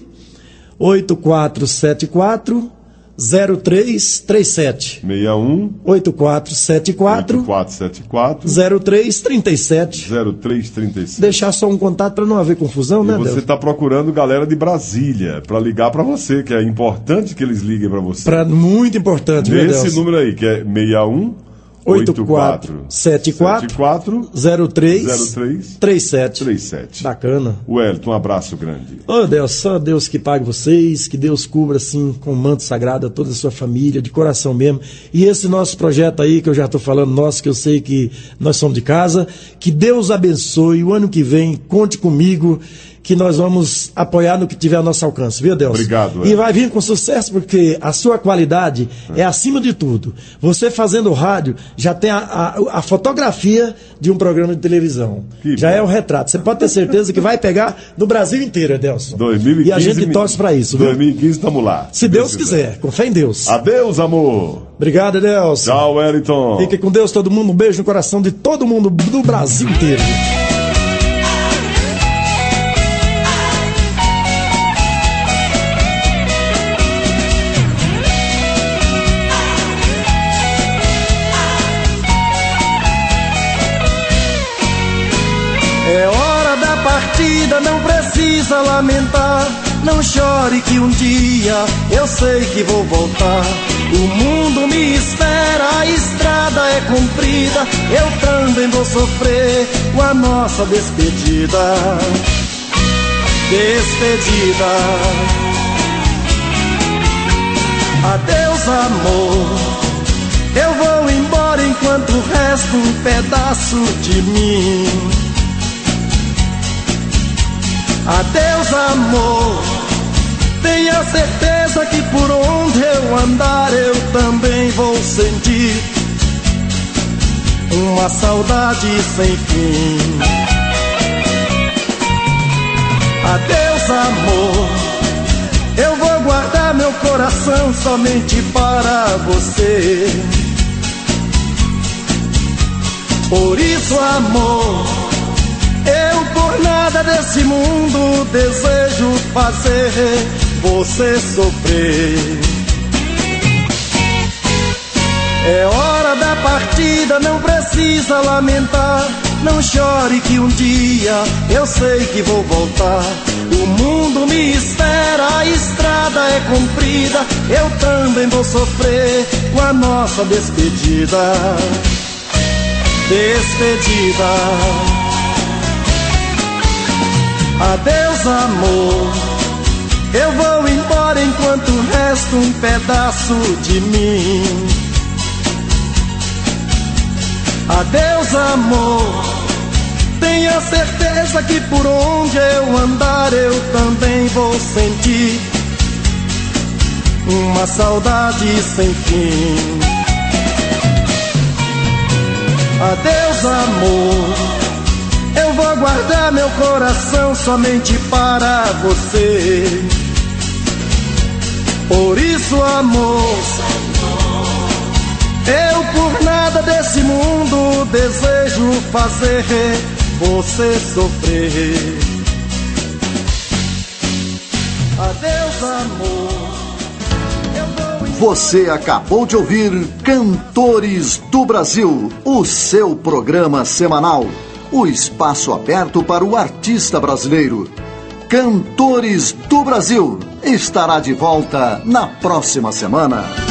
oito quatro sete quatro zero três três sete. seis um oito quatro sete quatro oito quatro sete quatro zero três três sete. zero três três sete. Deixar só um contato para não haver confusão, e né, você está procurando galera de Brasília para ligar para você, que é importante que eles liguem para você. Pra, muito importante, meu Deus. Esse número aí, que é seis um oito quatro sete quatro zero três três sete. Bacana. Wellington, um abraço grande. Oh, Deus, só Deus que pague vocês, que Deus cubra assim com o manto sagrado a toda a sua família, de coração mesmo. E esse nosso projeto aí, que eu já estou falando, nosso, que eu sei que nós somos de casa, que Deus abençoe. O ano que vem, conte comigo, que nós vamos apoiar no que tiver ao nosso alcance, viu, Adelson? Obrigado. E vai vir com sucesso porque a sua qualidade é, é acima de tudo. Você fazendo rádio já tem a, a, a fotografia de um programa de televisão. Que já bom. É o retrato. Você pode ter certeza que vai pegar no Brasil inteiro, Adelson. dois mil e quinze, e a gente torce pra isso, viu? dois mil e quinze estamos lá. Se Deus, Deus quiser. quiser, com fé em Deus. Adeus, amor. Obrigado, Adelson. Tchau, Wellington. Fique com Deus, todo mundo. Um beijo no coração de todo mundo do Brasil inteiro. É hora da partida, não precisa lamentar. Não chore que um dia eu sei que vou voltar. O mundo me espera, a estrada é comprida. Eu também vou sofrer com a nossa despedida. Despedida. Adeus, amor. Eu vou embora enquanto resta um pedaço de mim. Adeus, amor. Tenha certeza que por onde eu andar eu também vou sentir uma saudade sem fim. Adeus, amor. Eu vou guardar meu coração somente para você. Por isso, amor, eu por nada desse mundo desejo fazer você sofrer. É hora da partida, não precisa lamentar. Não chore que um dia eu sei que vou voltar. O mundo me espera, a estrada é comprida. Eu também vou sofrer com a nossa despedida. Despedida. Adeus, amor. Eu vou embora enquanto resta um pedaço de mim. Adeus, amor. Tenha certeza que por onde eu andar eu também vou sentir uma saudade sem fim. Adeus, amor. Eu vou guardar meu coração somente para você. Por isso, amor, eu por nada desse mundo desejo fazer você sofrer. Adeus, amor. Você acabou de ouvir Cantores do Brasil, o seu programa semanal. O espaço aberto para o artista brasileiro. Cantores do Brasil estará de volta na próxima semana.